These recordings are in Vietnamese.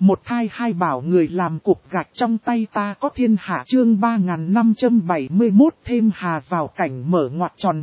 Một thai hai bảo người làm cục gạch trong tay ta có thiên hạ chương 3571 thêm hà vào cảnh mở ngoặc tròn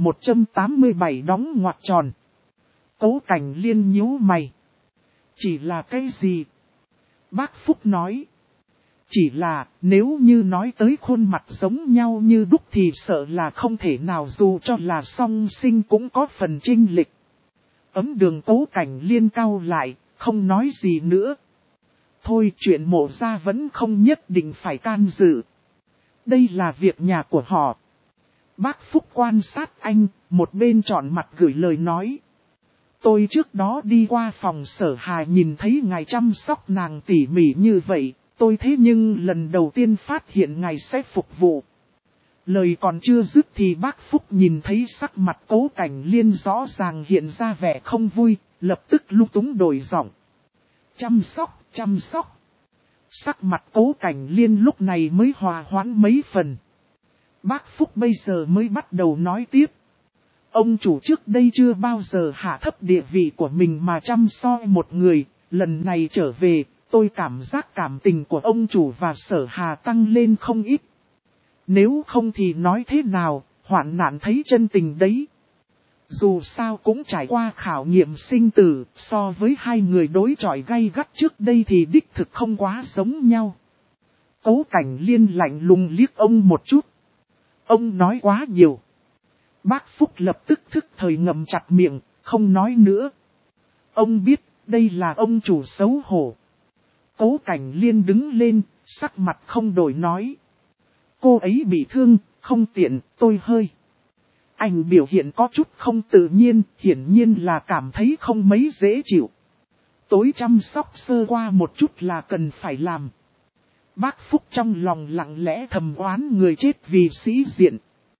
187 đóng ngoặc tròn. Cố Cảnh Liên nhíu mày. Chỉ là cái gì? Bác Phúc nói. Chỉ là nếu như nói tới khuôn mặt giống nhau như đúc thì sợ là không thể nào, dù cho là song sinh cũng có phần chênh lệch. Ấm Đường Cố Cảnh Liên cau lại, không nói gì nữa. Thôi, chuyện Mộ gia vẫn không nhất định phải can dự. Đây là việc nhà của họ. Bác Phúc quan sát anh, một bên trọn mặt gửi lời nói. Tôi trước đó đi qua phòng Sở Hà nhìn thấy ngài chăm sóc nàng tỉ mỉ như vậy, tôi thế nhưng lần đầu tiên phát hiện ngài sẽ phục vụ. Lời còn chưa dứt thì bác Phúc nhìn thấy sắc mặt Cố Cảnh Liên rõ ràng hiện ra vẻ không vui, lập tức lung túng đổi giọng. Chăm sóc. Sắc mặt Cố Cảnh Liên lúc này mới hòa hoãn mấy phần. Bác Phúc bây giờ mới bắt đầu nói tiếp. Ông chủ trước đây chưa bao giờ hạ thấp địa vị của mình mà chăm soi một người, lần này trở về, tôi cảm giác cảm tình của ông chủ và Sở Hà tăng lên không ít. Nếu không thì nói thế nào, hoạn nạn thấy chân tình đấy. Dù sao cũng trải qua khảo nghiệm sinh tử, so với hai người đối chọi gay gắt trước đây thì đích thực không quá giống nhau. Cố Cảnh Liên lạnh lùng liếc ông một chút. Ông nói quá nhiều. Bác Phúc lập tức thức thời ngậm chặt miệng, không nói nữa. Ông biết, đây là ông chủ xấu hổ. Cố Cảnh Liên đứng lên, sắc mặt không đổi nói. Cô ấy bị thương, không tiện, tôi hơi. Anh biểu hiện có chút không tự nhiên, hiển nhiên là cảm thấy không mấy dễ chịu. Tối chăm sóc sơ qua một chút là cần phải làm. Bác Phúc trong lòng lặng lẽ thầm oán người chết vì sĩ diện.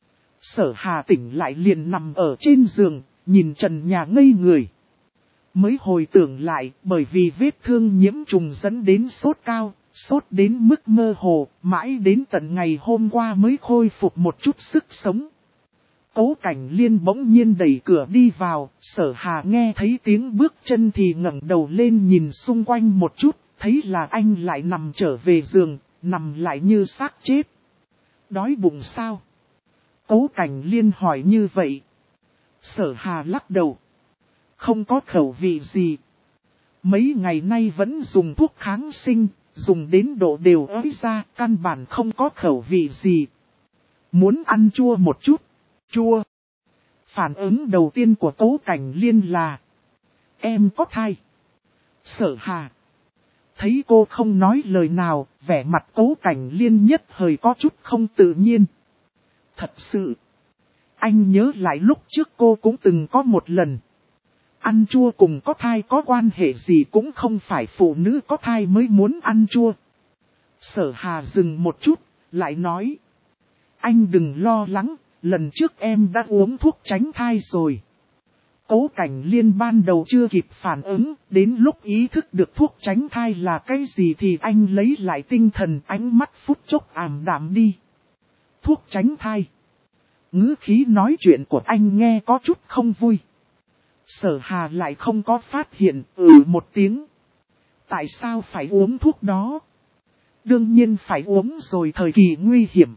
Sở Hà tỉnh lại liền nằm ở trên giường, nhìn trần nhà ngây người. Mới hồi tưởng lại, bởi vì vết thương nhiễm trùng dẫn đến sốt cao, sốt đến mức mơ hồ, mãi đến tận ngày hôm qua mới khôi phục một chút sức sống. Cố Cảnh Liên bỗng nhiên đẩy cửa đi vào, Sở Hà nghe thấy tiếng bước chân thì ngẩng đầu lên nhìn xung quanh một chút, thấy là anh lại nằm trở về giường, nằm lại như xác chết. Đói bụng sao? Cố Cảnh Liên hỏi như vậy. Sở Hà lắc đầu. Không có khẩu vị gì. Mấy ngày nay vẫn dùng thuốc kháng sinh, dùng đến độ đều ới ra, căn bản không có khẩu vị gì. Muốn ăn chua một chút. Chua. Phản ứng đầu tiên của Cố Cảnh Liên là. Em có thai. Sở Hà. Thấy cô không nói lời nào, vẻ mặt Cố Cảnh Liên nhất thời có chút không tự nhiên. Thật sự. Anh nhớ lại lúc trước cô cũng từng có một lần. Ăn chua cùng có thai có quan hệ gì, cũng không phải phụ nữ có thai mới muốn ăn chua. Sở Hà dừng một chút, lại nói. Anh đừng lo lắng, lần trước em đã uống thuốc tránh thai rồi. Cố Cảnh Liên ban đầu chưa kịp phản ứng, đến lúc ý thức được thuốc tránh thai là cái gì thì anh lấy lại tinh thần, ánh mắt phút chốc ảm đạm đi. Thuốc tránh thai. Ngữ khí nói chuyện của anh nghe có chút không vui. Sở Hà lại không có phát hiện, một tiếng. Tại sao phải uống thuốc đó? Đương nhiên phải uống rồi, thời kỳ nguy hiểm.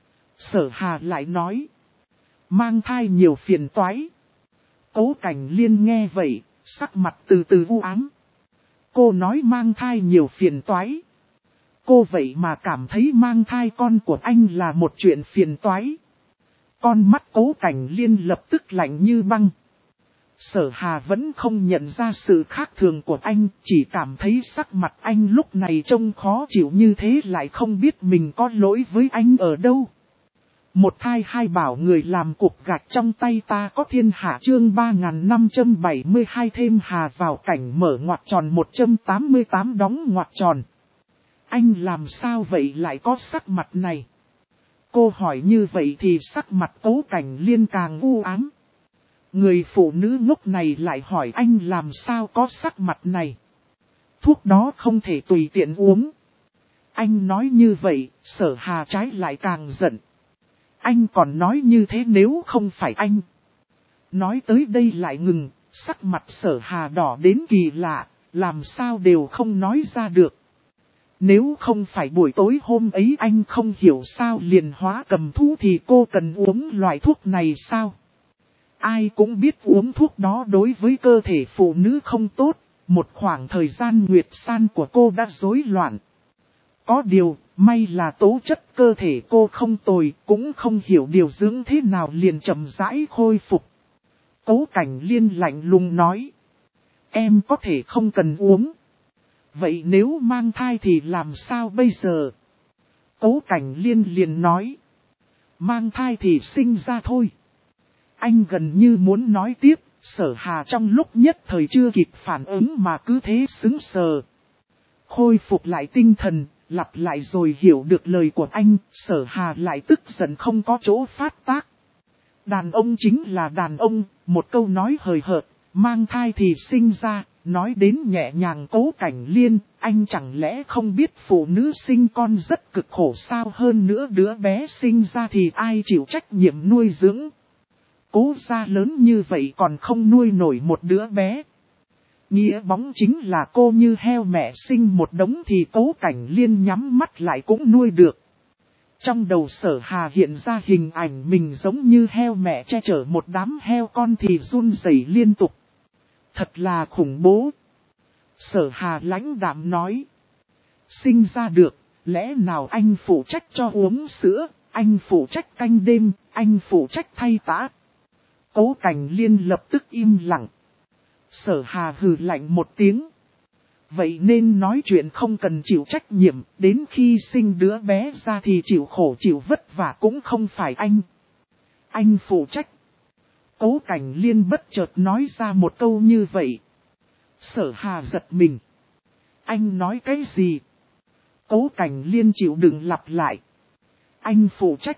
Sở Hà lại nói. Mang thai nhiều phiền toái. Cố Cảnh Liên nghe vậy, sắc mặt từ từ u ám. Cô nói mang thai nhiều phiền toái. Cô vậy mà cảm thấy mang thai con của anh là một chuyện phiền toái. Con mắt Cố Cảnh Liên lập tức lạnh như băng. Sở Hà vẫn không nhận ra sự khác thường của anh, chỉ cảm thấy sắc mặt anh lúc này trông khó chịu như thế, lại không biết mình có lỗi với anh ở đâu. Một thai hai bảo người làm cục gạch trong tay ta có thiên hạ chương 3572 thêm hà vào cảnh mở ngoặc tròn 188 đóng ngoặc tròn. Anh làm sao vậy lại có sắc mặt này? Cô hỏi như vậy thì sắc mặt Cố Cảnh Liên càng u ám. Người phụ nữ ngốc này lại hỏi anh làm sao có sắc mặt này. Thuốc đó không thể tùy tiện uống. Anh nói như vậy, Sở Hà trái lại càng giận. Anh còn nói như thế nếu không phải anh. Nói tới đây lại ngừng, sắc mặt Sở Hà đỏ đến kỳ lạ, làm sao đều không nói ra được. Nếu không phải buổi tối hôm ấy anh không hiểu sao liền hóa cầm thú thì cô cần uống loại thuốc này sao? Ai cũng biết uống thuốc đó đối với cơ thể phụ nữ không tốt, một khoảng thời gian nguyệt san của cô đã rối loạn. Có điều, may là tố chất cơ thể cô không tồi, cũng không hiểu điều dưỡng thế nào liền chậm rãi khôi phục. Cố Cảnh Liên lạnh lùng nói. Em có thể không cần uống. Vậy nếu mang thai thì làm sao bây giờ? Cố Cảnh Liên liền nói. Mang thai thì sinh ra thôi. Anh gần như muốn nói tiếp, Sở Hà trong lúc nhất thời chưa kịp phản ứng mà cứ thế sững sờ. Khôi phục lại tinh thần, lặp lại rồi hiểu được lời của anh, Sở Hà lại tức giận không có chỗ phát tác. Đàn ông chính là đàn ông, một câu nói hời hợt, mang thai thì sinh ra, nói đến nhẹ nhàng. Cố Cảnh Liên, anh chẳng lẽ không biết phụ nữ sinh con rất cực khổ sao? Hơn nữa đứa bé sinh ra thì ai chịu trách nhiệm nuôi dưỡng? Cố gia lớn như vậy còn không nuôi nổi một đứa bé. Nghĩa bóng chính là cô như heo mẹ sinh một đống thì Cố Cảnh Liên nhắm mắt lại cũng nuôi được. Trong đầu Sở Hà hiện ra hình ảnh mình giống như heo mẹ che chở một đám heo con thì run rẩy liên tục. Thật là khủng bố. Sở Hà lãnh đạm nói. Sinh ra được, lẽ nào anh phụ trách cho uống sữa, anh phụ trách canh đêm, anh phụ trách thay tã. Cố Cảnh Liên lập tức im lặng. Sở Hà hừ lạnh một tiếng. Vậy nên nói chuyện không cần chịu trách nhiệm, đến khi sinh đứa bé ra thì chịu khổ chịu vất vả cũng không phải anh. Anh phụ trách. Cố Cảnh Liên bất chợt nói ra một câu như vậy. Sở Hà giật mình. Anh nói cái gì? Cố Cảnh Liên chịu đựng lặp lại. Anh phụ trách.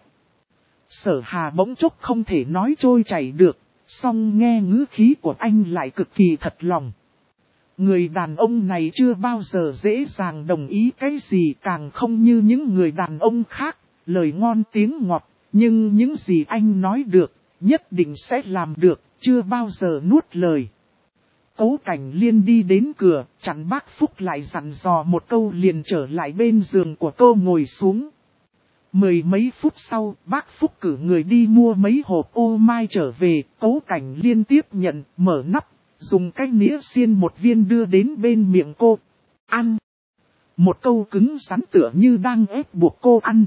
Sở Hà bỗng chốc không thể nói trôi chảy được, song nghe ngữ khí của anh lại cực kỳ thật lòng. Người đàn ông này chưa bao giờ dễ dàng đồng ý cái gì, càng không như những người đàn ông khác, lời ngon tiếng ngọt, nhưng những gì anh nói được, nhất định sẽ làm được, chưa bao giờ nuốt lời. Cố Cảnh Liên đi đến cửa, chặn bác Phúc lại dặn dò một câu liền trở lại bên giường của cô ngồi xuống. Mười mấy phút sau, bác Phúc cử người đi mua mấy hộp ô mai trở về, Cố Cảnh Liên tiếp nhận, mở nắp, dùng cái nĩa xiên một viên đưa đến bên miệng cô. Ăn. Một câu cứng rắn tựa như đang ép buộc cô ăn.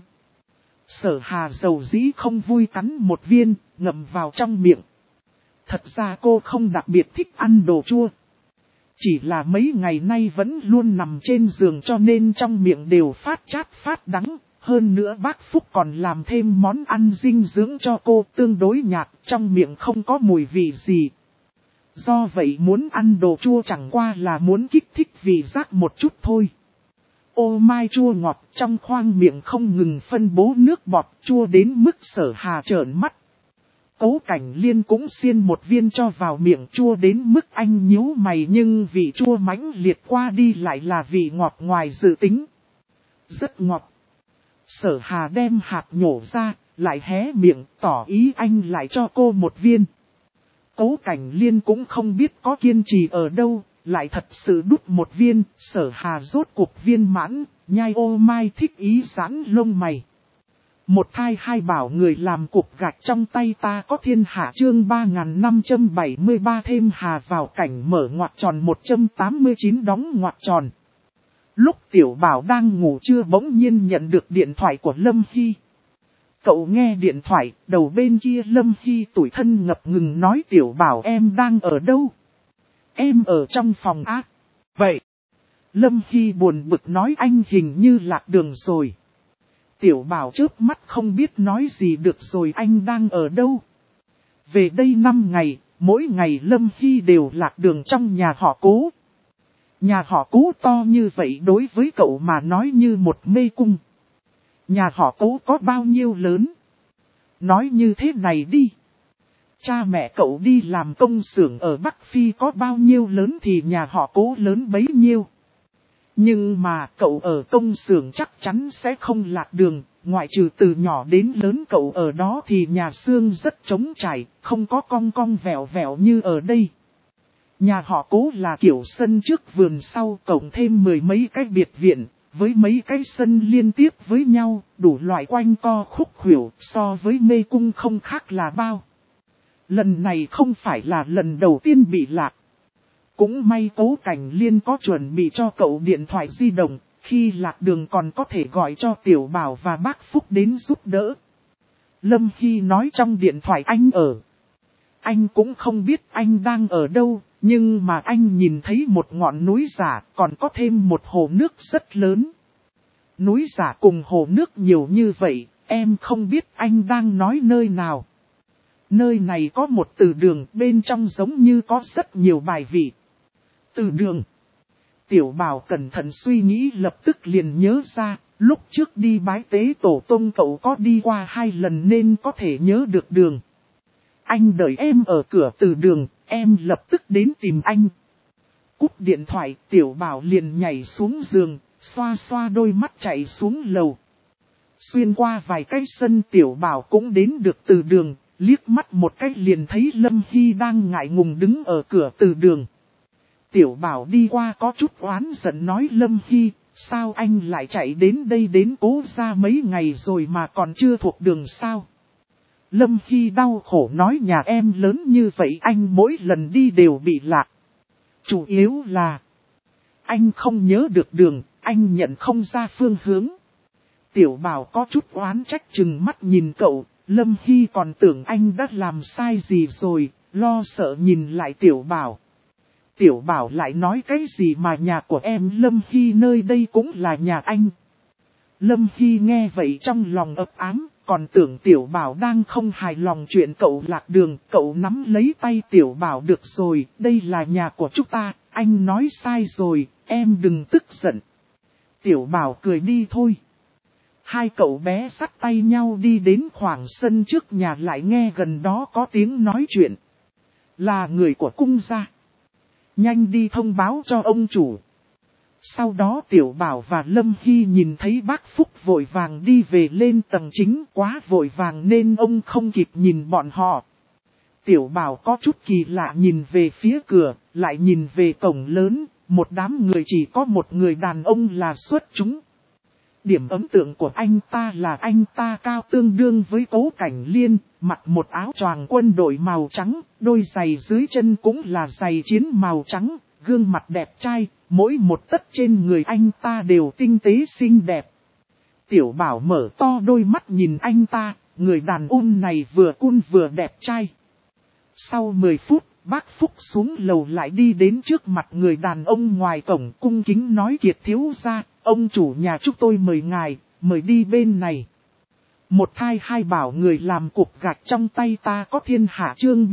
Sở Hà dầu dĩ không vui cắn một viên, ngậm vào trong miệng. Thật ra cô không đặc biệt thích ăn đồ chua. Chỉ là mấy ngày nay vẫn luôn nằm trên giường cho nên trong miệng đều phát chát phát đắng. Hơn nữa bác Phúc còn làm thêm món ăn dinh dưỡng cho cô tương đối nhạt, trong miệng không có mùi vị gì. Do vậy muốn ăn đồ chua chẳng qua là muốn kích thích vị giác một chút thôi. Ô mai chua ngọt trong khoang miệng không ngừng phân bố nước bọt chua đến mức Sở Hà trợn mắt. Cố Cảnh Liên cũng xiên một viên cho vào miệng chua đến mức anh nhíu mày nhưng vị chua mãnh liệt qua đi lại là vị ngọt ngoài dự tính. Rất ngọt. Sở Hà đem hạt nhổ ra, lại hé miệng tỏ ý anh lại cho cô một viên. Cố Cảnh Liên cũng không biết có kiên trì ở đâu, lại thật sự đút một viên, Sở Hà rốt cuộc viên mãn, nhai ô mai thích ý giãn lông mày. Một thai hai bảo người làm cục gạch trong tay ta có thiên hạ chương 3573 thêm hà vào cảnh mở ngoặc tròn 189 đóng ngoặc tròn. Lúc Tiểu Bảo đang ngủ trưa bỗng nhiên nhận được điện thoại của Lâm Hy. Cậu nghe điện thoại, đầu bên kia Lâm Hy tủi thân ngập ngừng nói Tiểu Bảo em đang ở đâu? Em ở trong phòng ác. Vậy, Lâm Hy buồn bực nói anh hình như lạc đường rồi. Tiểu Bảo chớp mắt không biết nói gì được rồi anh đang ở đâu. Về đây 5 ngày, mỗi ngày Lâm Hy đều lạc đường trong nhà họ Cố. Nhà họ Cố to như vậy đối với cậu mà nói như một mê cung. Nhà họ Cố có bao nhiêu lớn? Nói như thế này đi. Cha mẹ cậu đi làm công xưởng ở Bắc Phi có bao nhiêu lớn thì nhà họ Cố lớn bấy nhiêu. Nhưng mà cậu ở công xưởng chắc chắn sẽ không lạc đường, ngoại trừ từ nhỏ đến lớn cậu ở đó thì nhà xương rất trống trải, không có cong cong vẹo vẹo như ở đây. Nhà họ Cố là kiểu sân trước vườn sau cộng thêm 10 mấy cái biệt viện, với mấy cái sân liên tiếp với nhau, đủ loại quanh co khúc khuỷu, so với mê cung không khác là bao. Lần này không phải là lần đầu tiên bị lạc. Cũng may Cố Cảnh Liên có chuẩn bị cho cậu điện thoại di động, khi lạc đường còn có thể gọi cho Tiểu Bảo và bác Phúc đến giúp đỡ. Lâm Hy nói trong điện thoại anh ở. Anh cũng không biết anh đang ở đâu, nhưng mà anh nhìn thấy một ngọn núi giả, còn có thêm một hồ nước rất lớn. Núi giả cùng hồ nước nhiều như vậy, em không biết anh đang nói nơi nào. Nơi này có một từ đường, bên trong giống như có rất nhiều bài vị. Từ đường. Tiểu Bảo cẩn thận suy nghĩ lập tức liền nhớ ra, lúc trước đi bái tế tổ tông cậu có đi qua 2 lần nên có thể nhớ được đường. Anh đợi em ở cửa từ đường, em lập tức đến tìm anh. Cúp điện thoại, Tiểu Bảo liền nhảy xuống giường, xoa xoa đôi mắt chạy xuống lầu. Xuyên qua vài cái sân Tiểu Bảo cũng đến được từ đường, liếc mắt một cái liền thấy Lâm Hy đang ngại ngùng đứng ở cửa từ đường. Tiểu Bảo đi qua có chút oán giận nói Lâm Hy, sao anh lại chạy đến đây đến Cố gia mấy ngày rồi mà còn chưa thuộc đường sao? Lâm Hy đau khổ nói nhà em lớn như vậy anh mỗi lần đi đều bị lạc. Chủ yếu là anh không nhớ được đường, anh nhận không ra phương hướng. Tiểu Bảo có chút oán trách chừng mắt nhìn cậu, Lâm Hy còn tưởng anh đã làm sai gì rồi, lo sợ nhìn lại Tiểu Bảo. Tiểu Bảo lại nói cái gì mà nhà của em Lâm Hy nơi đây cũng là nhà anh. Lâm Hy nghe vậy trong lòng ấp ám, còn tưởng Tiểu Bảo đang không hài lòng chuyện cậu lạc đường, cậu nắm lấy tay Tiểu Bảo được rồi, đây là nhà của chúng ta, anh nói sai rồi, em đừng tức giận. Tiểu Bảo cười đi thôi. Hai cậu bé dắt tay nhau đi đến khoảng sân trước nhà lại nghe gần đó có tiếng nói chuyện. Là người của cung gia. Nhanh đi thông báo cho ông chủ. Sau đó Tiểu Bảo và Lâm Hy nhìn thấy bác Phúc vội vàng đi về lên tầng chính quá vội vàng nên ông không kịp nhìn bọn họ. Tiểu Bảo có chút kỳ lạ nhìn về phía cửa, lại nhìn về cổng lớn, một đám người chỉ có một người đàn ông là xuất chúng. Điểm ấn tượng của anh ta là anh ta cao tương đương với Cố Cảnh Liên, mặc một áo choàng quân đội màu trắng, đôi giày dưới chân cũng là giày chiến màu trắng, gương mặt đẹp trai, mỗi một tấc trên người anh ta đều tinh tế xinh đẹp. Tiểu Bảo mở to đôi mắt nhìn anh ta, người đàn ông này vừa cool vừa đẹp trai. Sau 10 phút, bác Phúc xuống lầu lại đi đến trước mặt người đàn ông ngoài cổng cung kính nói Kiệt thiếu gia, ông chủ nhà chúng tôi mời ngài, mời đi bên này. Một thai hai bảo người làm cục gạch trong tay ta có thiên hạ chương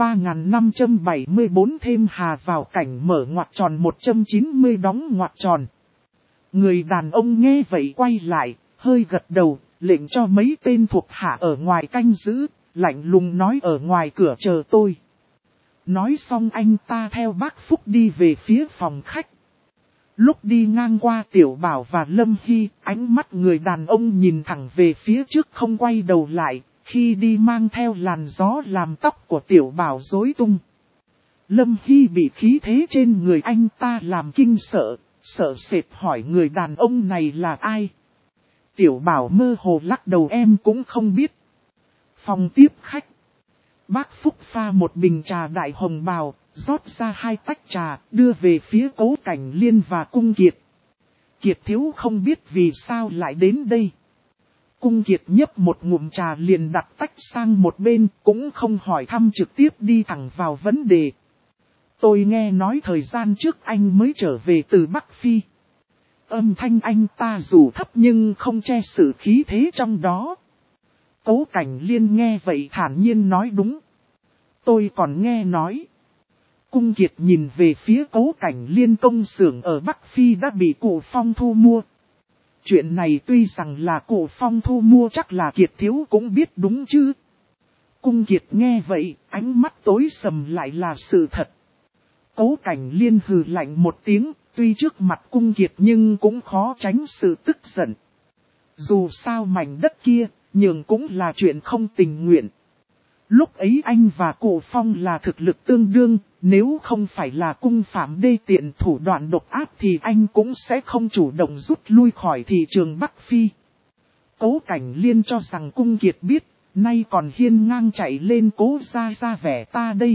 3574 thêm hà vào cảnh mở ngoặc tròn 190 đóng ngoặc tròn. Người đàn ông nghe vậy quay lại, hơi gật đầu, lệnh cho mấy tên thuộc hạ ở ngoài canh giữ, lạnh lùng nói ở ngoài cửa chờ tôi. Nói xong anh ta theo bác Phúc đi về phía phòng khách. Lúc đi ngang qua Tiểu Bảo và Lâm Hy, ánh mắt người đàn ông nhìn thẳng về phía trước không quay đầu lại, khi đi mang theo làn gió làm tóc của Tiểu Bảo rối tung. Lâm Hy bị khí thế trên người anh ta làm kinh sợ, sợ sệt hỏi người đàn ông này là ai. Tiểu Bảo mơ hồ lắc đầu em cũng không biết. Phòng tiếp khách. Bác Phúc pha một bình trà đại hồng bào, rót ra 2 tách trà, đưa về phía Cố Cảnh Liên và Cung Kiệt. Kiệt thiếu không biết vì sao lại đến đây. Cung Kiệt nhấp một ngụm trà liền đặt tách sang một bên, cũng không hỏi thăm trực tiếp đi thẳng vào vấn đề. Tôi nghe nói thời gian trước anh mới trở về từ Bắc Phi. Âm thanh anh ta dù thấp nhưng không che sự khí thế trong đó. Cố Cảnh Liên nghe vậy thản nhiên nói đúng. Tôi còn nghe nói. Cung Kiệt nhìn về phía Cố Cảnh Liên công xưởng ở Bắc Phi đã bị Cụ Phong thu mua. Chuyện này tuy rằng là Cụ Phong thu mua chắc là Kiệt thiếu cũng biết đúng chứ. Cung Kiệt nghe vậy, ánh mắt tối sầm lại là sự thật. Cố Cảnh Liên hừ lạnh một tiếng, tuy trước mặt Cung Kiệt nhưng cũng khó tránh sự tức giận. Dù sao mảnh đất kia, nhường cũng là chuyện không tình nguyện. Lúc ấy anh và Cụ Phong là thực lực tương đương, nếu không phải là cung phạm đê tiện thủ đoạn độc ác thì anh cũng sẽ không chủ động rút lui khỏi thị trường Bắc Phi. Cố Cảnh Liên cho rằng Cung Kiệt biết, nay còn hiên ngang chạy lên Cố gia ra vẻ ta đây.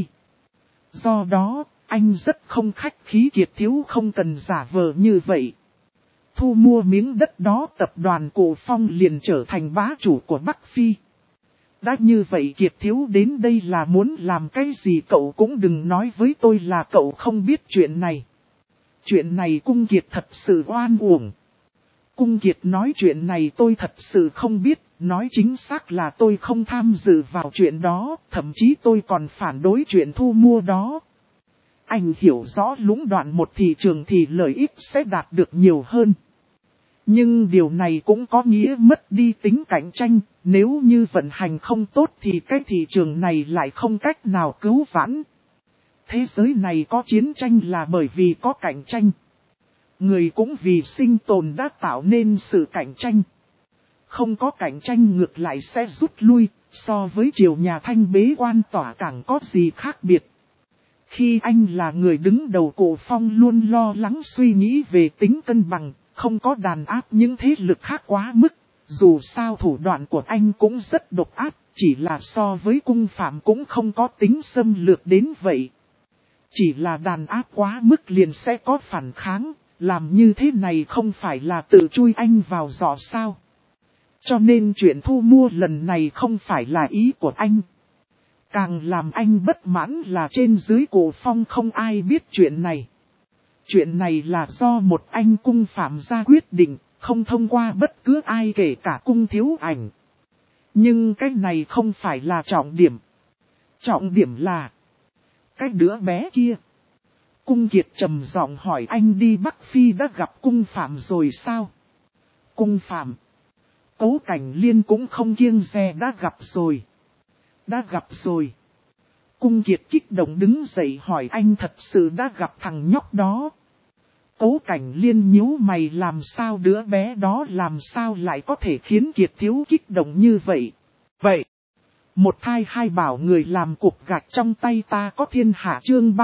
Do đó, anh rất không khách khí, Kiệt thiếu không cần giả vờ như vậy. Thu mua miếng đất đó, tập đoàn Cụ Phong liền trở thành bá chủ của Bắc Phi. Đã như vậy Kiệt thiếu đến đây là muốn làm cái gì cậu cũng đừng nói với tôi là cậu không biết chuyện này. Chuyện này Cung Kiệt thật sự oan uổng. Cung Kiệt nói chuyện này tôi thật sự không biết, nói chính xác là tôi không tham dự vào chuyện đó, thậm chí tôi còn phản đối chuyện thu mua đó. Anh hiểu rõ lũng đoạn một thị trường thì lợi ích sẽ đạt được nhiều hơn. Nhưng điều này cũng có nghĩa mất đi tính cạnh tranh, nếu như vận hành không tốt thì cái thị trường này lại không cách nào cứu vãn. Thế giới này có chiến tranh là bởi vì có cạnh tranh. Người cũng vì sinh tồn đã tạo nên sự cạnh tranh. Không có cạnh tranh ngược lại sẽ rút lui, so với triều nhà Thanh bế quan tỏa càng có gì khác biệt. Khi anh là người đứng đầu Cụ Phong luôn lo lắng suy nghĩ về tính cân bằng, không có đàn áp những thế lực khác quá mức. Dù sao thủ đoạn của anh cũng rất độc ác, chỉ là so với cung phạm cũng không có tính xâm lược đến vậy. Chỉ là đàn áp quá mức liền sẽ có phản kháng, làm như thế này không phải là tự chui anh vào giỏ sao. Cho nên chuyện thu mua lần này không phải là ý của anh. Càng làm anh bất mãn là trên dưới Cụ Phong không ai biết chuyện này. Chuyện này là do một anh cung phạm ra quyết định, không thông qua bất cứ ai kể cả Cung Thiếu Ảnh. Nhưng cái này không phải là trọng điểm. Trọng điểm là cái đứa bé kia. Cung Kiệt trầm giọng hỏi anh đi Bắc Phi đã gặp cung phạm rồi sao? Cung phạm. Cố Cảnh Liên cũng không kiêng dè đã gặp rồi. Đã gặp rồi. Cung Kiệt kích động đứng dậy hỏi anh thật sự đã gặp thằng nhóc đó. Cố Cảnh Liên nhíu mày làm sao đứa bé đó làm sao lại có thể khiến Kiệt thiếu kích động như vậy. Vậy, một thai hai bảo người làm cục gạch trong tay ta có thiên hạ chương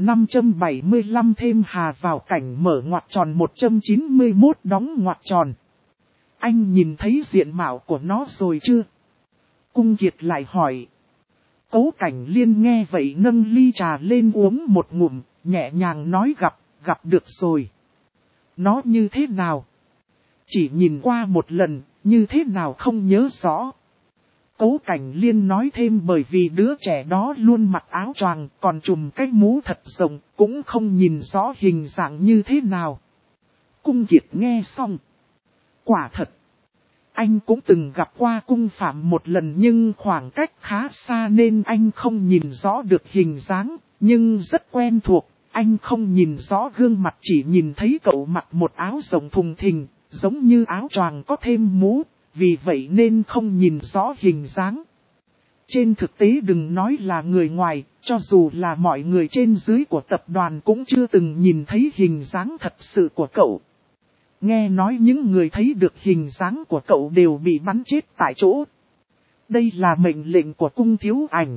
3575 thêm hà vào cảnh mở ngoặc tròn 191 đóng ngoặc tròn. Anh nhìn thấy diện mạo của nó rồi chưa? Cung Kiệt lại hỏi. Cố Cảnh Liên nghe vậy nâng ly trà lên uống một ngụm, nhẹ nhàng nói gặp được rồi. Nó như thế nào? Chỉ nhìn qua một lần, như thế nào không nhớ rõ. Cố Cảnh Liên nói thêm bởi vì đứa trẻ đó luôn mặc áo choàng, còn trùm cái mũ thật rộng, cũng không nhìn rõ hình dạng như thế nào. Cung Kiệt nghe xong. Quả thật. Anh cũng từng gặp qua cung phạm một lần nhưng khoảng cách khá xa nên anh không nhìn rõ được hình dáng, nhưng rất quen thuộc. Anh không nhìn rõ gương mặt chỉ nhìn thấy cậu mặc một áo rộng thùng thình, giống như áo choàng có thêm mũ, vì vậy nên không nhìn rõ hình dáng. Trên thực tế đừng nói là người ngoài, cho dù là mọi người trên dưới của tập đoàn cũng chưa từng nhìn thấy hình dáng thật sự của cậu. Nghe nói những người thấy được hình dáng của cậu đều bị bắn chết tại chỗ. Đây là mệnh lệnh của Cung Thiếu Ảnh.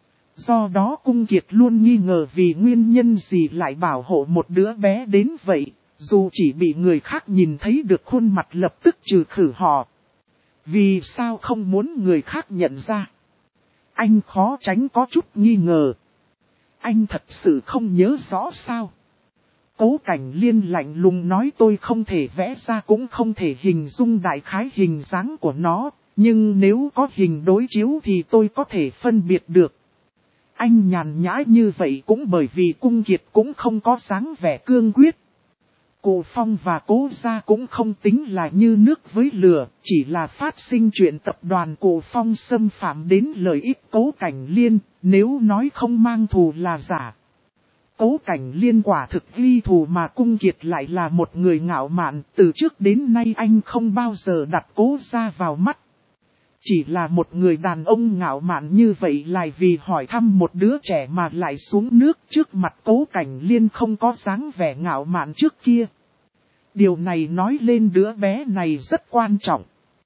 Do đó Cung Kiệt luôn nghi ngờ vì nguyên nhân gì lại bảo hộ một đứa bé đến vậy, dù chỉ bị người khác nhìn thấy được khuôn mặt lập tức trừ khử họ. Vì sao không muốn người khác nhận ra? Anh khó tránh có chút nghi ngờ. Anh thật sự không nhớ rõ sao? Cố Cảnh Liên lạnh lùng nói tôi không thể vẽ ra cũng không thể hình dung đại khái hình dáng của nó, nhưng nếu có hình đối chiếu thì tôi có thể phân biệt được. Anh nhàn nhã như vậy cũng bởi vì Cung Kiệt cũng không có dáng vẻ cương quyết. Cụ Phong và Cố gia cũng không tính là như nước với lửa, chỉ là phát sinh chuyện tập đoàn Cụ Phong xâm phạm đến lợi ích Cố Cảnh Liên, nếu nói không mang thù là giả. Cố Cảnh Liên quả thực ghi thù mà Cung Kiệt lại là một người ngạo mạn, từ trước đến nay anh không bao giờ đặt Cố gia vào mắt. Chỉ là một người đàn ông ngạo mạn như vậy lại vì hỏi thăm một đứa trẻ mà lại xuống nước trước mặt Cố Cảnh Liên không có dáng vẻ ngạo mạn trước kia. Điều này nói lên đứa bé này rất quan trọng.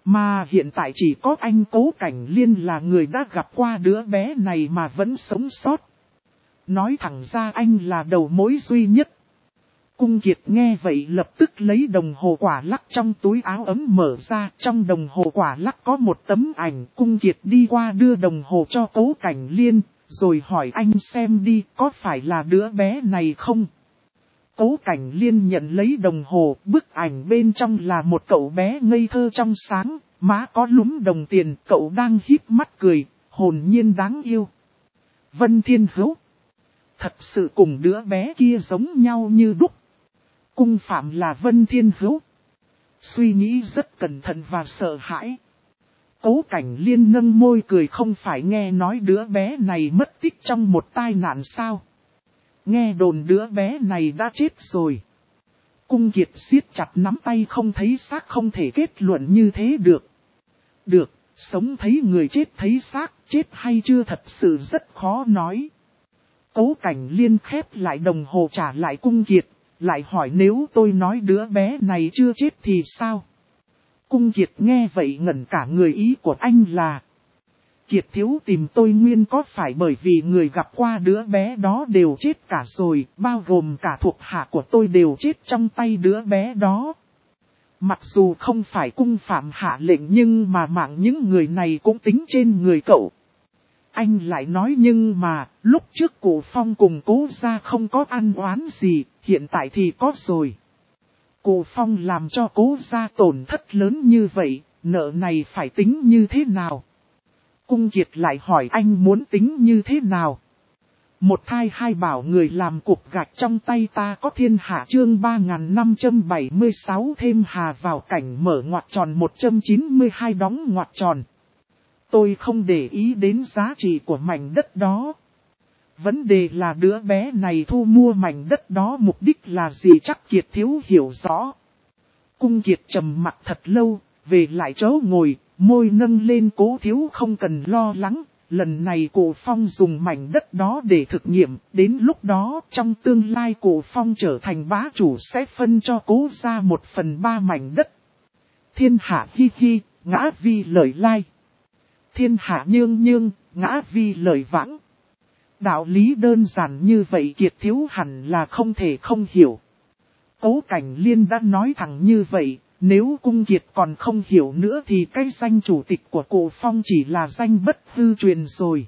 Mà hiện tại chỉ có anh Cố Cảnh Liên là người đã gặp qua đứa bé này mà vẫn sống sót. Nói thẳng ra anh là đầu mối duy nhất. Cung Kiệt nghe vậy lập tức lấy đồng hồ quả lắc trong túi áo ấm mở ra. Trong đồng hồ quả lắc có một tấm ảnh. Cung Kiệt đi qua đưa đồng hồ cho Cố Cảnh Liên, rồi hỏi anh xem đi có phải là đứa bé này không. Cố Cảnh Liên nhận lấy đồng hồ, bức ảnh bên trong là một cậu bé ngây thơ trong sáng, má có lúm đồng tiền, cậu đang híp mắt cười, hồn nhiên đáng yêu. Vân Thiên Hữu thật sự cùng đứa bé kia giống nhau như đúc. Cung phạm là Vân Thiên Hữu. Suy nghĩ rất cẩn thận và sợ hãi. Cố Cảnh Liên nâng môi cười, không phải nghe nói đứa bé này mất tích trong một tai nạn sao? Nghe đồn đứa bé này đã chết rồi. Cung Kiệt siết chặt nắm tay, không thấy xác không thể kết luận như thế được. Được, sống thấy người chết thấy xác, chết hay chưa thật sự rất khó nói. Cố Cảnh Liên khép lại đồng hồ trả lại Cung Kiệt, lại hỏi nếu tôi nói đứa bé này chưa chết thì sao? Cung Kiệt nghe vậy ngẩn cả người, ý của anh là: Kiệt thiếu tìm tôi nguyên có phải bởi vì người gặp qua đứa bé đó đều chết cả rồi, bao gồm cả thuộc hạ của tôi đều chết trong tay đứa bé đó. Mặc dù không phải cung phạm hạ lệnh nhưng mà mạng những người này cũng tính trên người cậu. Anh lại nói nhưng mà, lúc trước Cổ Phong cùng Cố gia không có ăn oán gì, hiện tại thì có rồi. Cổ Phong làm cho Cố gia tổn thất lớn như vậy, nợ này phải tính như thế nào? Cung Kiệt lại hỏi anh muốn tính như thế nào? Một thai hai bảo người làm cục gạch trong tay ta có thiên hạ chương 3576 thêm hà vào cảnh mở ngoặc tròn 192 đóng ngoặc tròn. Tôi không để ý đến giá trị của mảnh đất đó. Vấn đề là đứa bé này thu mua mảnh đất đó mục đích là gì chắc Kiệt thiếu hiểu rõ. Cung Kiệt trầm mặt thật lâu, về lại chỗ ngồi, môi nâng lên. Cố thiếu không cần lo lắng, lần này Cổ Phong dùng mảnh đất đó để thực nghiệm, đến lúc đó trong tương lai Cổ Phong trở thành bá chủ sẽ phân cho Cố gia 1/3 mảnh đất. Thiên hạ hi hi, ngã vi lợi lai. Thiên hạ nhương nhương, ngã vi lợi vãng. Đạo lý đơn giản như vậy Kiệt thiếu hẳn là không thể không hiểu. Cố Cảnh Liên đã nói thẳng như vậy, nếu Cung Kiệt còn không hiểu nữa thì cái danh chủ tịch của Cổ Phong chỉ là danh bất hư truyền rồi.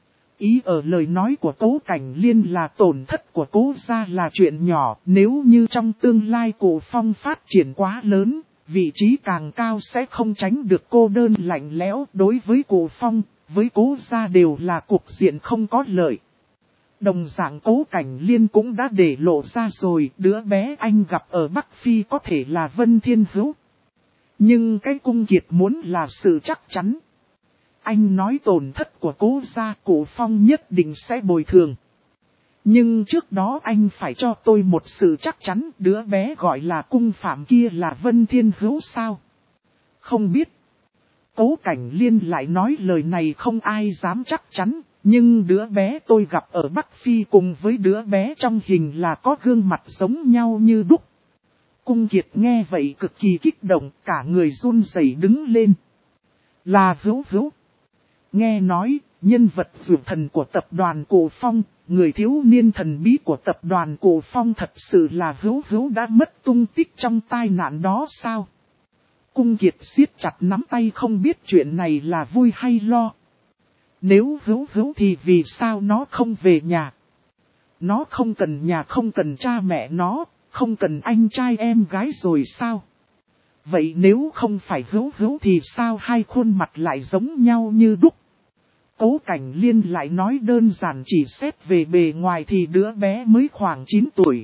Ý ở lời nói của Cố Cảnh Liên là tổn thất của Cố gia là chuyện nhỏ, nếu như trong tương lai Cổ Phong phát triển quá lớn, vị trí càng cao sẽ không tránh được cô đơn lạnh lẽo. Đối với Cổ Phong, với Cố gia đều là cục diện không có lợi. Đồng dạng Cố Cảnh Liên cũng đã để lộ ra rồi, đứa bé anh gặp ở Bắc Phi có thể là Vân Thiên Hữu. Nhưng cái Cung Kiệt muốn là sự chắc chắn. Anh nói tổn thất của Cố gia Cổ Phong nhất định sẽ bồi thường. Nhưng trước đó anh phải cho tôi một sự chắc chắn, đứa bé gọi là cung phạm kia là Vân Thiên Hữu sao? Không biết. Cố Cảnh Liên lại nói lời này không ai dám chắc chắn, nhưng đứa bé tôi gặp ở Bắc Phi cùng với đứa bé trong hình là có gương mặt giống nhau như đúc. Cung Kiệt nghe vậy cực kỳ kích động, cả người run rẩy đứng lên. Là Hữu Hữu. Nghe nói, nhân vật dược thần của tập đoàn Cổ Phong, người thiếu niên thần bí của tập đoàn Cổ Phong thật sự là Hữu Hữu đã mất tung tích trong tai nạn đó sao? Cung Kiệt siết chặt nắm tay, không biết chuyện này là vui hay lo. Nếu Hữu Hữu thì vì sao nó không về nhà? Nó không cần nhà, không cần cha mẹ nó, không cần anh trai em gái rồi sao? Vậy nếu không phải Hữu Hữu thì sao hai khuôn mặt lại giống nhau như đúc? Cố Cảnh Liên lại nói đơn giản chỉ xét về bề ngoài thì đứa bé mới khoảng 9 tuổi.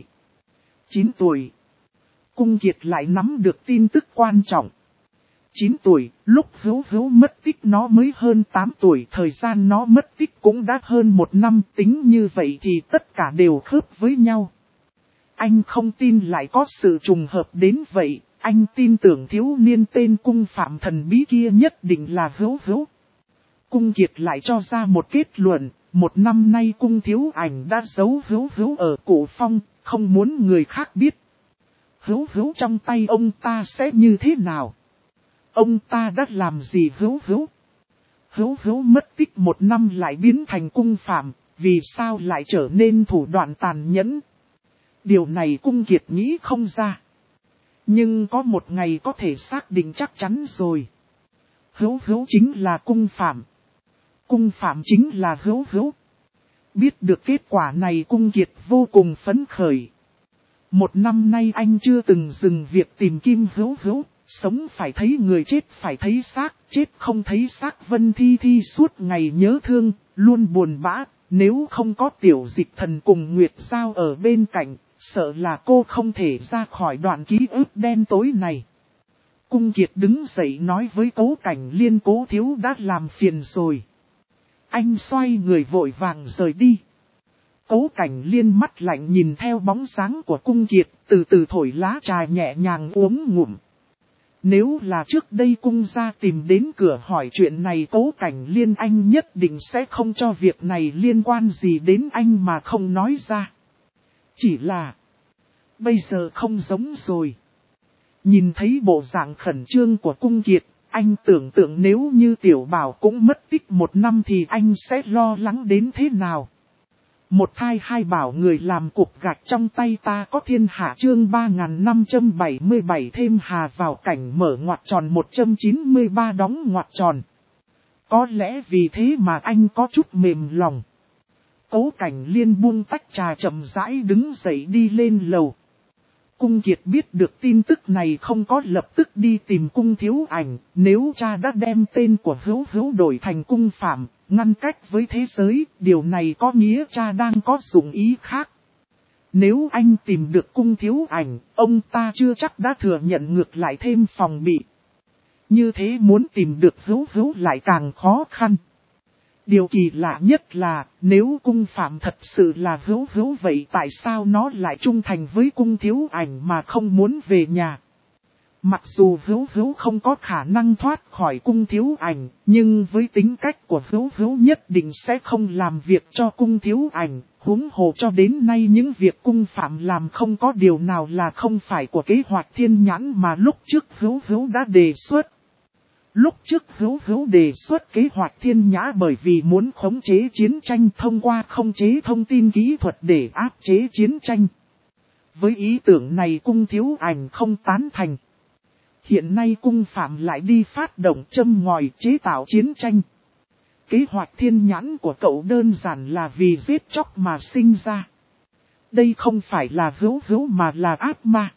9 tuổi. Cung Kiệt lại nắm được tin tức quan trọng. 9 tuổi, lúc Hữu Hữu mất tích nó mới hơn 8 tuổi, thời gian nó mất tích cũng đã hơn 1 năm, tính như vậy thì tất cả đều khớp với nhau. Anh không tin lại có sự trùng hợp đến vậy, anh tin tưởng thiếu niên tên cung phạm thần bí kia nhất định là Hữu Hữu. Cung Kiệt lại cho ra một kết luận, 1 năm nay Cung Thiếu Ảnh đã giấu Hữu Hữu ở Cổ Phong, không muốn người khác biết. Hữu Hữu trong tay ông ta sẽ như thế nào? Ông ta đã làm gì Hữu Hữu? Hữu Hữu mất tích 1 năm lại biến thành cung phạm, vì sao lại trở nên thủ đoạn tàn nhẫn? Điều này Cung Kiệt nghĩ không ra. Nhưng có một ngày có thể xác định chắc chắn rồi. Hữu Hữu chính là cung phạm. Cung phạm chính là Hữu Hữu. Biết được kết quả này Cung Kiệt vô cùng phấn khởi. 1 năm nay anh chưa từng dừng việc tìm kiếm Hữu Hữu. Sống phải thấy người, chết phải thấy xác, chết không thấy xác. Vân Thi Thi suốt ngày nhớ thương, luôn buồn bã. Nếu không có Tiểu Dịch Thần cùng Nguyệt Giao ở bên cạnh, sợ là cô không thể ra khỏi đoạn ký ức đen tối này. Cung Kiệt đứng dậy nói với Cố Cảnh Liên: Cố thiếu đã làm phiền rồi. Anh xoay người vội vàng rời đi. Cố Cảnh Liên mắt lạnh nhìn theo bóng sáng của Cung Kiệt, từ từ thổi lá trà nhẹ nhàng uống ngụm. Nếu là trước đây cung gia tìm đến cửa hỏi chuyện này, Cố Cảnh Liên anh nhất định sẽ không cho việc này liên quan gì đến anh mà không nói ra. Chỉ là bây giờ không giống rồi. Nhìn thấy bộ dạng khẩn trương của Cung Kiệt, anh tưởng tượng nếu như Tiểu Bảo cũng mất tích 1 năm thì anh sẽ lo lắng đến thế nào. Một thai hai bảo người làm cục gạch trong tay ta có thiên hạ. Chương 3577 thêm hà vào cảnh mở ngoặc tròn 193 đóng ngoặc tròn. Có lẽ vì thế mà anh có chút mềm lòng. Cố Cảnh Liên buông tách trà chậm rãi đứng dậy đi lên lầu. Cung Kiệt biết được tin tức này không có lập tức đi tìm Cung Thiếu Ảnh. Nếu cha đã đem tên của Hữu Hữu đổi thành cung phạm, ngăn cách với thế giới, điều này có nghĩa cha đang có dụng ý khác. Nếu anh tìm được Cung Thiếu Ảnh, ông ta chưa chắc đã thừa nhận, ngược lại thêm phòng bị. Như thế muốn tìm được Hữu Hữu lại càng khó khăn. Điều kỳ lạ nhất là, nếu cung phạm thật sự là Hữu Hữu vậy tại sao nó lại trung thành với Cung Thiếu Ảnh mà không muốn về nhà? Mặc dù Hữu Hữu không có khả năng thoát khỏi Cung Thiếu Ảnh, nhưng với tính cách của Hữu Hữu nhất định sẽ không làm việc cho Cung Thiếu Ảnh. Huống hồ cho đến nay những việc cung phạm làm không có điều nào là không phải của kế hoạch thiên nhãn mà lúc trước Hữu Hữu đã đề xuất. Lúc trước Hữu Hữu đề xuất kế hoạch thiên nhã bởi vì muốn khống chế chiến tranh thông qua khống chế thông tin kỹ thuật để áp chế chiến tranh. Với ý tưởng này Cung Thiếu Ảnh không tán thành. Hiện nay cung phạm lại đi phát động châm ngòi chế tạo chiến tranh. Kế hoạch thiên nhãn của cậu đơn giản là vì giết chóc mà sinh ra. Đây không phải là Hữu Hữu mà là ác ma.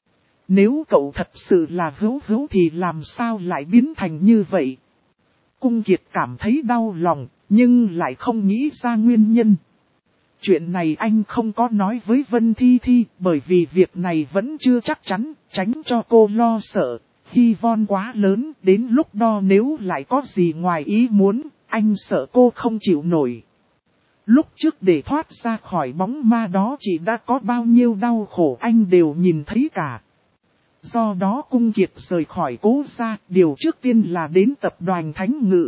Nếu cậu thật sự là Hữu Hữu thì làm sao lại biến thành như vậy? Cung Kiệt cảm thấy đau lòng, nhưng lại không nghĩ ra nguyên nhân. Chuyện này anh không có nói với Vân Thi Thi, bởi vì việc này vẫn chưa chắc chắn, tránh cho cô lo sợ. Hy vọng quá lớn, đến lúc đó nếu lại có gì ngoài ý muốn, anh sợ cô không chịu nổi. Lúc trước để thoát ra khỏi bóng ma đó chỉ đã có bao nhiêu đau khổ anh đều nhìn thấy cả. Do đó Cung Kiệt rời khỏi Cố gia, điều trước tiên là đến tập đoàn Thánh Ngự.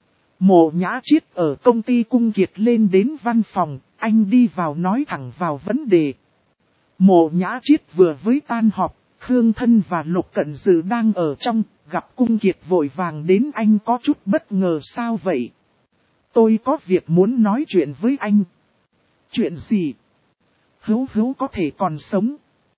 Mộ Nhã Chiết ở công ty Cung Kiệt lên đến văn phòng, anh đi vào nói thẳng vào vấn đề. Mộ Nhã Chiết vừa mới tan họp, Khương Thân và Lục Cận Dự đang ở trong, gặp Cung Kiệt vội vàng đến. Anh có chút bất ngờ. Sao vậy? Tôi có việc muốn nói chuyện với anh. Chuyện gì? Hữu Hữu có thể còn sống.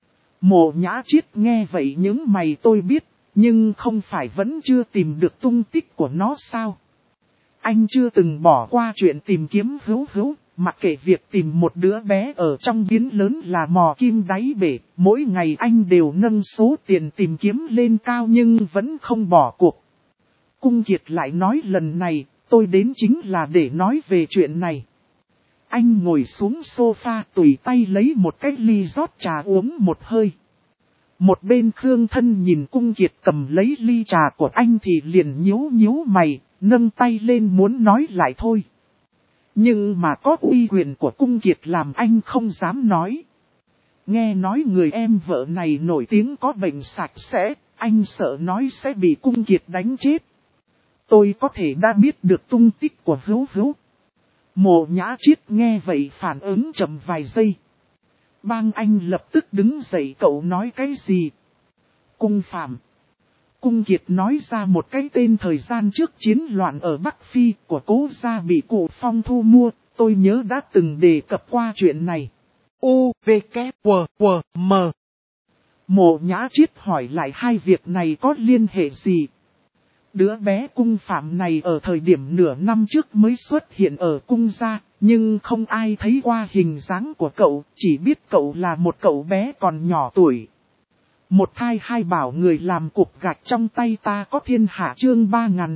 Mộ Nhã Chiết nghe vậy những mày. Tôi biết, nhưng không phải vẫn chưa tìm được tung tích của nó sao? Anh chưa từng bỏ qua chuyện tìm kiếm Hữu Hữu, mặc kệ việc tìm một đứa bé ở trong biển lớn là mò kim đáy bể. Mỗi ngày anh đều nâng số tiền tìm kiếm lên cao nhưng vẫn không bỏ cuộc. Cung Kiệt lại nói lần này, tôi đến chính là để nói về chuyện này. Anh ngồi xuống sofa tùy tay lấy một cái ly rót trà uống một hơi. Một bên Khương Thân nhìn Cung Kiệt cầm lấy ly trà của anh thì liền nhíu mày, nâng tay lên muốn nói lại thôi. Nhưng mà có uy quyền của Cung Kiệt làm anh không dám nói. Nghe nói người em vợ này nổi tiếng có bệnh sạch sẽ, anh sợ nói sẽ bị Cung Kiệt đánh chết. Tôi có thể đã biết được tung tích của Hữu Hữu. Mộ Nhã Chiết nghe vậy phản ứng chậm vài giây. Bang anh lập tức đứng dậy. Cậu nói cái gì? Cung phạm. Cung Kiệt nói ra một cái tên thời gian trước chiến loạn ở Bắc Phi của Cố gia bị Cụ Phong thu mua, tôi nhớ đã từng đề cập qua chuyện này. U, V, K, W, W, M. Mộ Nhã Triết hỏi lại hai việc này có liên hệ gì? Đứa bé cung phạm này ở thời điểm nửa năm trước mới xuất hiện ở cung gia, nhưng không ai thấy qua hình dáng của cậu, chỉ biết cậu là một cậu bé còn nhỏ tuổi. Một thai hai bảo người làm cục gạch trong tay ta có thiên hạ chương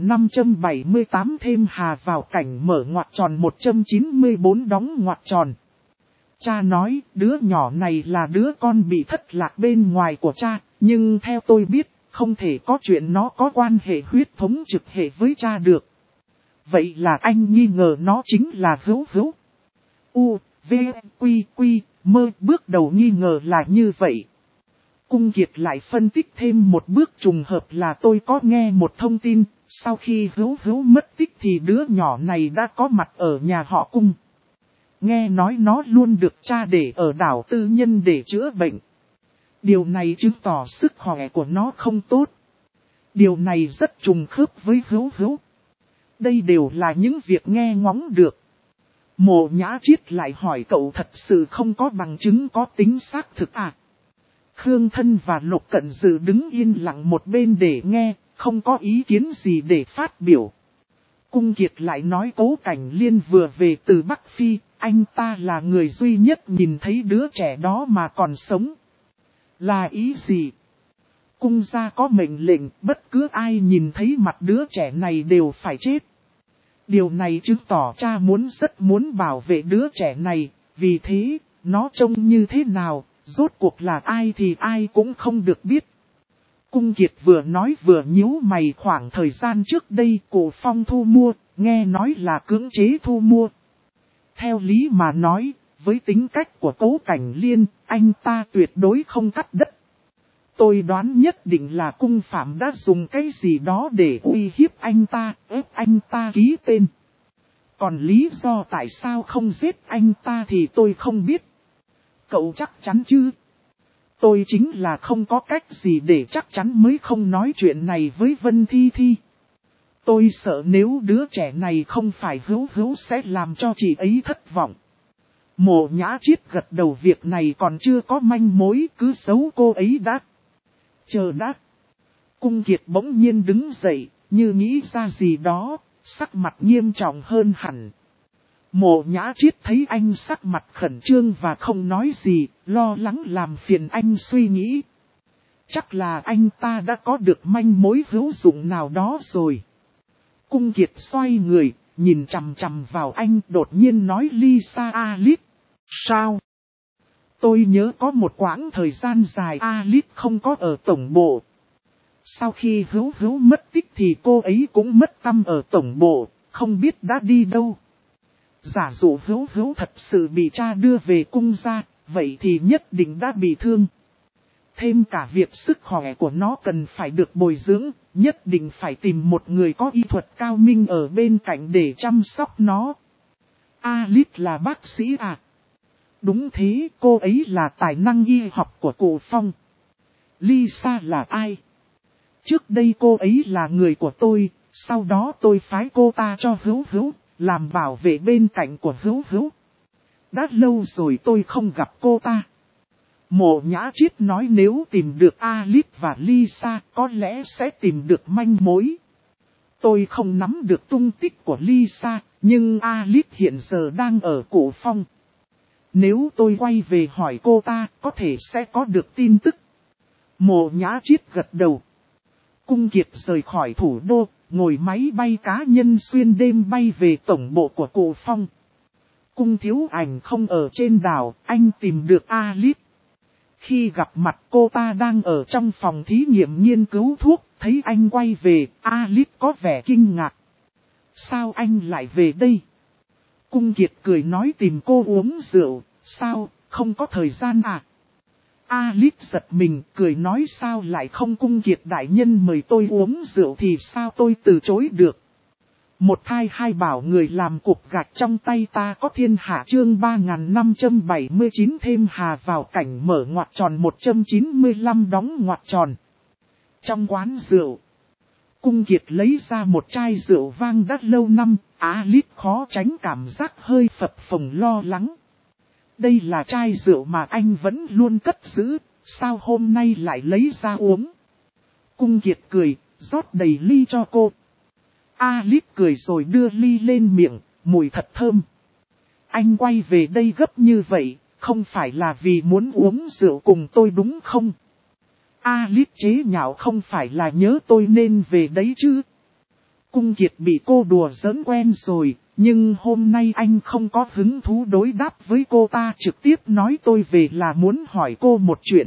3578 thêm hà vào cảnh mở ngoặc tròn 194 đóng ngoặc tròn. Cha nói đứa nhỏ này là đứa con bị thất lạc bên ngoài của cha, nhưng theo tôi biết, không thể có chuyện nó có quan hệ huyết thống trực hệ với cha được. Vậy là anh nghi ngờ nó chính là Hữu Hữu. U, V, Quy, Quy, Mơ bước đầu nghi ngờ là như vậy. Cung Kiệt lại phân tích thêm một bước trùng hợp là tôi có nghe một thông tin, sau khi Hữu Hữu mất tích thì đứa nhỏ này đã có mặt ở nhà họ Cung. Nghe nói nó luôn được cha để ở đảo tư nhân để chữa bệnh. Điều này chứng tỏ sức khỏe của nó không tốt. Điều này rất trùng khớp với Hữu Hữu. Đây đều là những việc nghe ngóng được. Mộ Nhã Triết lại hỏi cậu thật sự không có bằng chứng có tính xác thực à? Khương Thân và Lục Cận Dự đứng yên lặng một bên để nghe, không có ý kiến gì để phát biểu. Cung Kiệt lại nói Cố Cảnh Liên vừa về từ Bắc Phi, anh ta là người duy nhất nhìn thấy đứa trẻ đó mà còn sống. Là ý gì? Cung gia có mệnh lệnh, bất cứ ai nhìn thấy mặt đứa trẻ này đều phải chết. Điều này chứng tỏ cha rất muốn bảo vệ đứa trẻ này, vì thế, nó trông như thế nào, rốt cuộc là ai thì ai cũng không được biết. Cung Kiệt vừa nói vừa nhíu mày khoảng thời gian trước đây Cụ Phong thu mua, nghe nói là cưỡng chế thu mua. Theo lý mà nói, với tính cách của Cố Cảnh Liên, anh ta tuyệt đối không cắt đất. Tôi đoán nhất định là cung phạm đã dùng cái gì đó để uy hiếp anh ta, ép anh ta ký tên. Còn lý do tại sao không giết anh ta thì tôi không biết. Cậu chắc chắn chứ? Tôi chính là không có cách gì để chắc chắn mới không nói chuyện này với Vân Thi Thi. Tôi sợ nếu đứa trẻ này không phải Hữu Hữu sẽ làm cho chị ấy thất vọng. Mộ Nhã Triết gật đầu, việc này còn chưa có manh mối, cứ giấu cô ấy đã. Chờ đã. Cung Kiệt bỗng nhiên đứng dậy, như nghĩ ra gì đó, sắc mặt nghiêm trọng hơn hẳn. Mộ Nhã Triết thấy anh sắc mặt khẩn trương và không nói gì, lo lắng làm phiền anh suy nghĩ. Chắc là anh ta đã có được manh mối hữu dụng nào đó rồi. Cung Kiệt xoay người, nhìn chằm chằm vào anh, đột nhiên nói Lisa Alice. Sao? Tôi nhớ có một quãng thời gian dài Alice không có ở tổng bộ. Sau khi Hữu Hữu mất tích thì cô ấy cũng mất tăm ở tổng bộ, không biết đã đi đâu. Giả dụ Hữu Hữu thật sự bị cha đưa về cung gia, vậy thì nhất định đã bị thương. Thêm cả việc sức khỏe của nó cần phải được bồi dưỡng, nhất định phải tìm một người có y thuật cao minh ở bên cạnh để chăm sóc nó. Alice là bác sĩ à? Đúng thế, cô ấy là tài năng y học của Cụ Phong. Lisa là ai? Trước đây cô ấy là người của tôi, sau đó tôi phái cô ta cho Hữu Hữu, làm bảo vệ bên cạnh của Hữu Hữu. Đã lâu rồi tôi không gặp cô ta. Mộ Nhã Triết nói nếu tìm được Alice và Lisa có lẽ sẽ tìm được manh mối. Tôi không nắm được tung tích của Lisa, nhưng Alice hiện giờ đang ở Cụ Phong. Nếu tôi quay về hỏi cô ta, có thể sẽ có được tin tức. Mộ Nhã Triết gật đầu. Cung Kiệt rời khỏi thủ đô, ngồi máy bay cá nhân xuyên đêm bay về tổng bộ của Cụ Phong. Cung Thiếu Ảnh không ở trên đảo, anh tìm được Alice. Khi gặp mặt cô ta đang ở trong phòng thí nghiệm nghiên cứu thuốc, thấy anh quay về, Alice có vẻ kinh ngạc. Sao anh lại về đây? Cung Kiệt cười nói tìm cô uống rượu, sao, không có thời gian à? Alice giật mình, cười nói sao lại không, Cung Kiệt đại nhân mời tôi uống rượu thì sao tôi từ chối được. Một thai hai bảo người làm cục gạch trong tay ta có thiên hạ chương 3579 thêm hà vào cảnh mở ngoặc tròn 195 đóng ngoặc tròn. Trong quán rượu, Cung Kiệt lấy ra một chai rượu vang đã lâu năm, Alice khó tránh cảm giác hơi phập phồng lo lắng. Đây là chai rượu mà anh vẫn luôn cất giữ, sao hôm nay lại lấy ra uống? Cung Kiệt cười, rót đầy ly cho cô. Alice cười rồi đưa ly lên miệng, mùi thật thơm. Anh quay về đây gấp như vậy, không phải là vì muốn uống rượu cùng tôi đúng không? Alice chế nhạo, không phải là nhớ tôi nên về đấy chứ? Cung Kiệt bị cô đùa giỡn quen rồi, nhưng hôm nay anh không có hứng thú đối đáp với cô ta, trực tiếp nói tôi về là muốn hỏi cô một chuyện.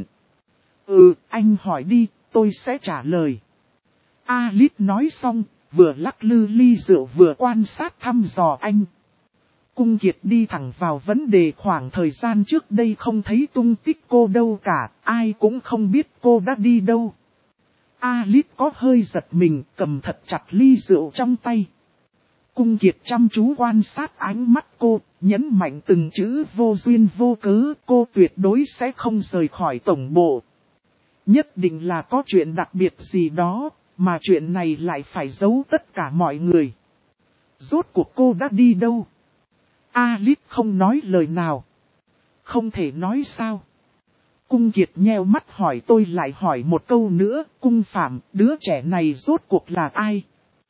Anh hỏi đi, tôi sẽ trả lời. Alice nói xong, vừa lắc lư ly rượu vừa quan sát thăm dò anh. Cung Kiệt đi thẳng vào vấn đề, khoảng thời gian trước đây không thấy tung tích cô đâu cả, ai cũng không biết cô đã đi đâu. Alice có hơi giật mình, cầm thật chặt ly rượu trong tay. Cung Kiệt chăm chú quan sát ánh mắt cô, nhấn mạnh từng chữ vô duyên vô cớ, cô tuyệt đối sẽ không rời khỏi tổng bộ. Nhất định là có chuyện đặc biệt gì đó, mà chuyện này lại phải giấu tất cả mọi người. Rốt cuộc cô đã đi đâu? Alice không nói lời nào. Không thể nói sao? Cung Kiệt nheo mắt hỏi, tôi lại hỏi một câu nữa, Cung Phạm, đứa trẻ này rốt cuộc là ai?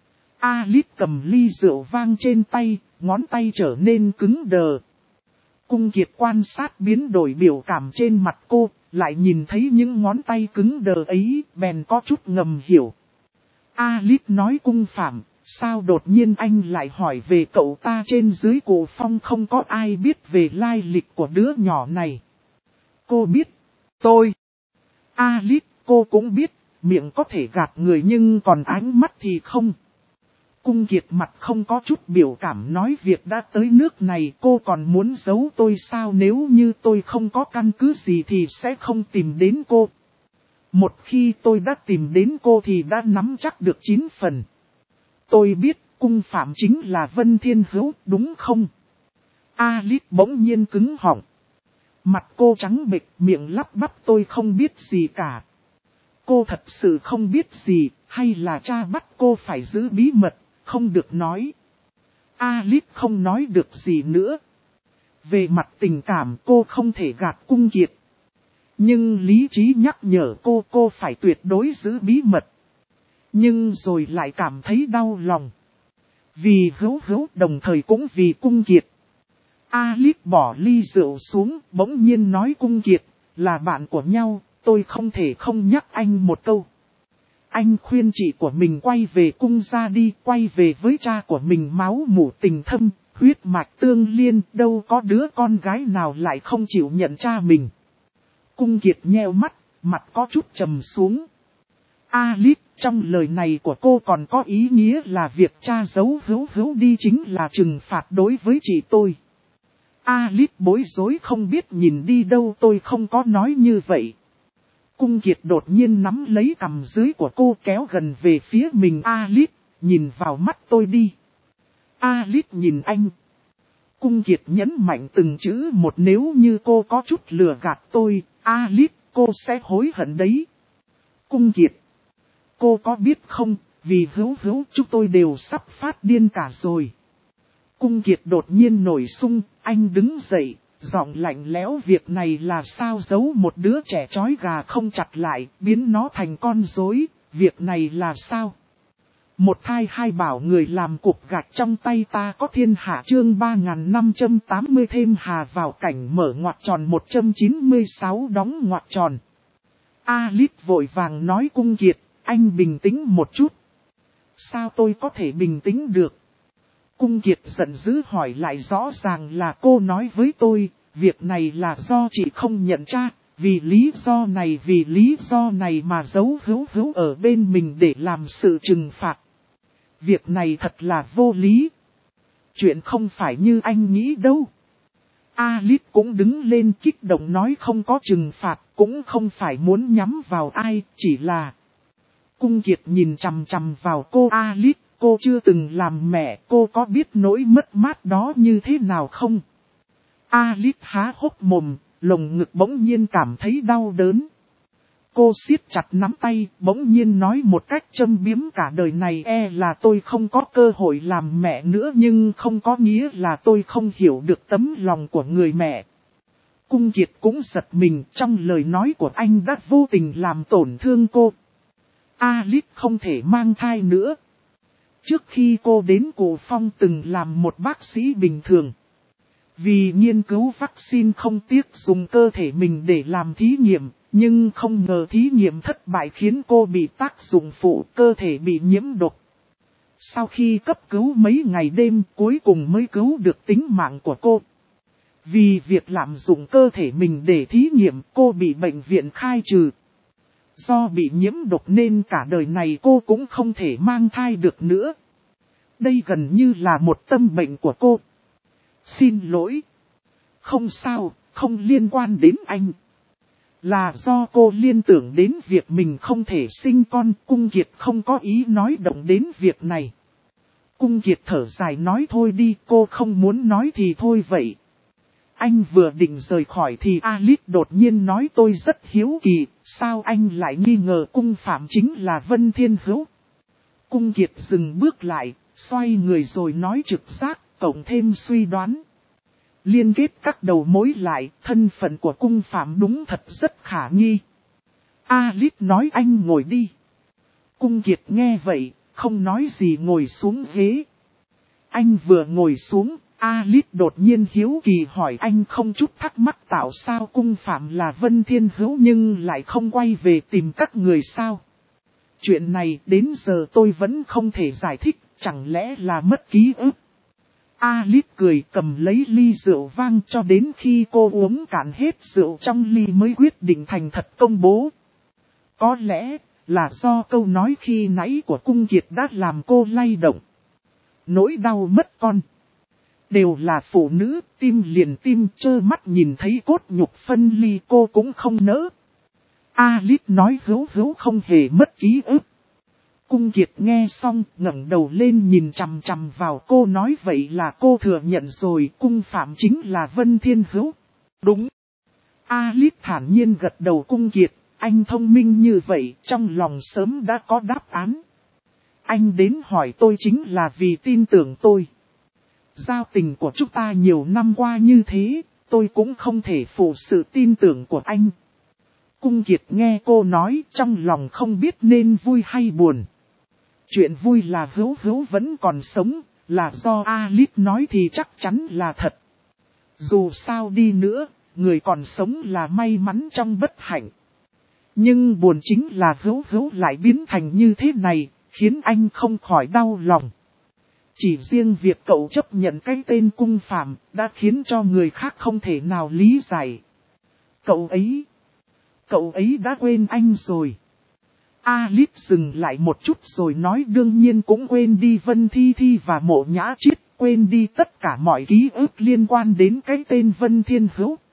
Alice cầm ly rượu vang trên tay, ngón tay trở nên cứng đờ. Cung Kiệt quan sát biến đổi biểu cảm trên mặt cô, lại nhìn thấy những ngón tay cứng đờ ấy, bèn có chút ngầm hiểu. Alice nói, Cung Phạm, sao đột nhiên anh lại hỏi về cậu ta? Trên dưới Cổ Phong không có ai biết về lai lịch của đứa nhỏ này. Cô biết. Tôi. Alice, cô cũng biết, miệng có thể gạt người nhưng còn ánh mắt thì không. Cung Kiệt mặt không có chút biểu cảm nói, việc đã tới nước này cô còn muốn giấu tôi sao? Nếu như tôi không có căn cứ gì thì sẽ không tìm đến cô. Một khi tôi đã tìm đến cô thì đã nắm chắc được 9 phần. Tôi biết Cung Phạm chính là Vân Thiên Hữu, đúng không? Alice bỗng nhiên cứng họng. Mặt cô trắng bệch, miệng lắp bắp, tôi không biết gì cả. Cô thật sự không biết gì, hay là cha bắt cô phải giữ bí mật, không được nói? Alice không nói được gì nữa. Về mặt tình cảm cô không thể gạt Cung Kiệt. Nhưng lý trí nhắc nhở cô phải tuyệt đối giữ bí mật. Nhưng rồi lại cảm thấy đau lòng. Vì Hữu đồng thời cũng vì Cung Kiệt. Alice bỏ ly rượu xuống, bỗng nhiên nói, Cung Kiệt, là bạn của nhau, tôi không thể không nhắc anh một câu. Anh khuyên chị của mình quay về cung ra đi, quay về với cha của mình, máu mủ tình thâm, huyết mạch tương liên, đâu có đứa con gái nào lại không chịu nhận cha mình. Cung Kiệt nheo mắt, mặt có chút trầm xuống. Alice, trong lời này của cô còn có ý nghĩa là việc cha giấu Hữu đi chính là trừng phạt đối với chị tôi. Alice bối rối không biết nhìn đi đâu, tôi không có nói như vậy. Cung Kiệt đột nhiên nắm lấy cằm dưới của cô kéo gần về phía mình. Alice, nhìn vào mắt tôi đi. Alice nhìn anh. Cung Kiệt nhấn mạnh từng chữ một, nếu như cô có chút lừa gạt tôi, Alice, cô sẽ hối hận đấy. Cung Kiệt, cô có biết không, vì Hữu chúng tôi đều sắp phát điên cả rồi. Cung Kiệt đột nhiên nổi sung, anh đứng dậy, giọng lạnh lẽo, việc này là sao? Giấu một đứa trẻ trói gà không chặt lại, biến nó thành con rối, việc này là sao? Một thai hai bảo người làm cục gạch trong tay ta có thiên hạ. Chương 3580 thêm hà vào cảnh mở ngoặc tròn 196 đóng ngoặc tròn. Alice vội vàng nói, Cung Kiệt, anh bình tĩnh một chút. Sao tôi có thể bình tĩnh được? Cung Kiệt giận dữ hỏi lại, rõ ràng là cô nói với tôi, việc này là do chị không nhận cha, vì lý do này mà giấu Hữu ở bên mình để làm sự trừng phạt. Việc này thật là vô lý. Chuyện không phải như anh nghĩ đâu. Alice cũng đứng lên kích động nói, không có trừng phạt, cũng không phải muốn nhắm vào ai, chỉ là... Cung Kiệt nhìn chằm chằm vào cô. Alice, cô chưa từng làm mẹ, cô có biết nỗi mất mát đó như thế nào không? Alice há hốc mồm, lồng ngực bỗng nhiên cảm thấy đau đớn. Cô siết chặt nắm tay, bỗng nhiên nói một cách châm biếm cả đời này là tôi không có cơ hội làm mẹ nữa, nhưng không có nghĩa là tôi không hiểu được tấm lòng của người mẹ. Cung Kiệt cũng giật mình, trong lời nói của anh đã vô tình làm tổn thương cô. Alice không thể mang thai nữa. Trước khi cô đến Cổ Phong từng làm một bác sĩ bình thường. Vì nghiên cứu vaccine không tiếc dùng cơ thể mình để làm thí nghiệm, nhưng không ngờ thí nghiệm thất bại khiến cô bị tác dụng phụ, cơ thể bị nhiễm độc. Sau khi cấp cứu mấy ngày đêm, cuối cùng mới cứu được tính mạng của cô. Vì việc lạm dụng cơ thể mình để thí nghiệm, cô bị bệnh viện khai trừ. Do bị nhiễm độc nên cả đời này cô cũng không thể mang thai được nữa. Đây gần như là một tâm bệnh của cô. Xin lỗi. Không sao, không liên quan đến anh. Là do cô liên tưởng đến việc mình không thể sinh con. Cung Kiệt không có ý nói động đến việc này. Cung Kiệt thở dài nói thôi đi, cô không muốn nói thì thôi vậy. Anh vừa định rời khỏi thì Alice đột nhiên nói tôi rất hiếu kỳ, sao anh lại nghi ngờ cung phạm chính là Vân Thiên Hữu. Cung Kiệt dừng bước lại, xoay người rồi nói trực giác, cộng thêm suy đoán. Liên kết các đầu mối lại, thân phận của cung phạm đúng thật rất khả nghi. Alice nói anh ngồi đi. Cung Kiệt nghe vậy, không nói gì ngồi xuống ghế. Anh vừa ngồi xuống, Alice đột nhiên hiếu kỳ hỏi anh không chút thắc mắc tạo sao cung phạm là Vân Thiên Hữu nhưng lại không quay về tìm các người sao. Chuyện này đến giờ tôi vẫn không thể giải thích, chẳng lẽ là mất ký ức. Alice cười cầm lấy ly rượu vang cho đến khi cô uống cạn hết rượu trong ly mới quyết định thành thật công bố. Có lẽ là do câu nói khi nãy của Cung Kiệt đã làm cô lay động. Nỗi đau mất con. Đều là phụ nữ, tim liền tim trơ mắt nhìn thấy cốt nhục phân ly cô cũng không nỡ. Alice nói hữu không hề mất ký ức. Cung Kiệt nghe xong ngẩng đầu lên nhìn chằm chằm vào cô nói vậy là cô thừa nhận rồi cung phạm chính là Vân Thiên Hữu. Đúng. Alice thản nhiên gật đầu. Cung Kiệt, anh thông minh như vậy trong lòng sớm đã có đáp án. Anh đến hỏi tôi chính là vì tin tưởng tôi. Giao tình của chúng ta nhiều năm qua như thế, tôi cũng không thể phụ sự tin tưởng của anh. Cung Kiệt nghe cô nói trong lòng không biết nên vui hay buồn. Chuyện vui là hữu vẫn còn sống, là do Alice nói thì chắc chắn là thật. Dù sao đi nữa, người còn sống là may mắn trong bất hạnh. Nhưng buồn chính là hữu lại biến thành như thế này, khiến anh không khỏi đau lòng. Chỉ riêng việc cậu chấp nhận cái tên cung phạm đã khiến cho người khác không thể nào lý giải. Cậu ấy đã quên anh rồi. Alice dừng lại một chút rồi nói đương nhiên cũng quên đi Vân Thi Thi và Mộ Nhã Chiết, quên đi tất cả mọi ký ức liên quan đến cái tên Vân Thiên Hữu.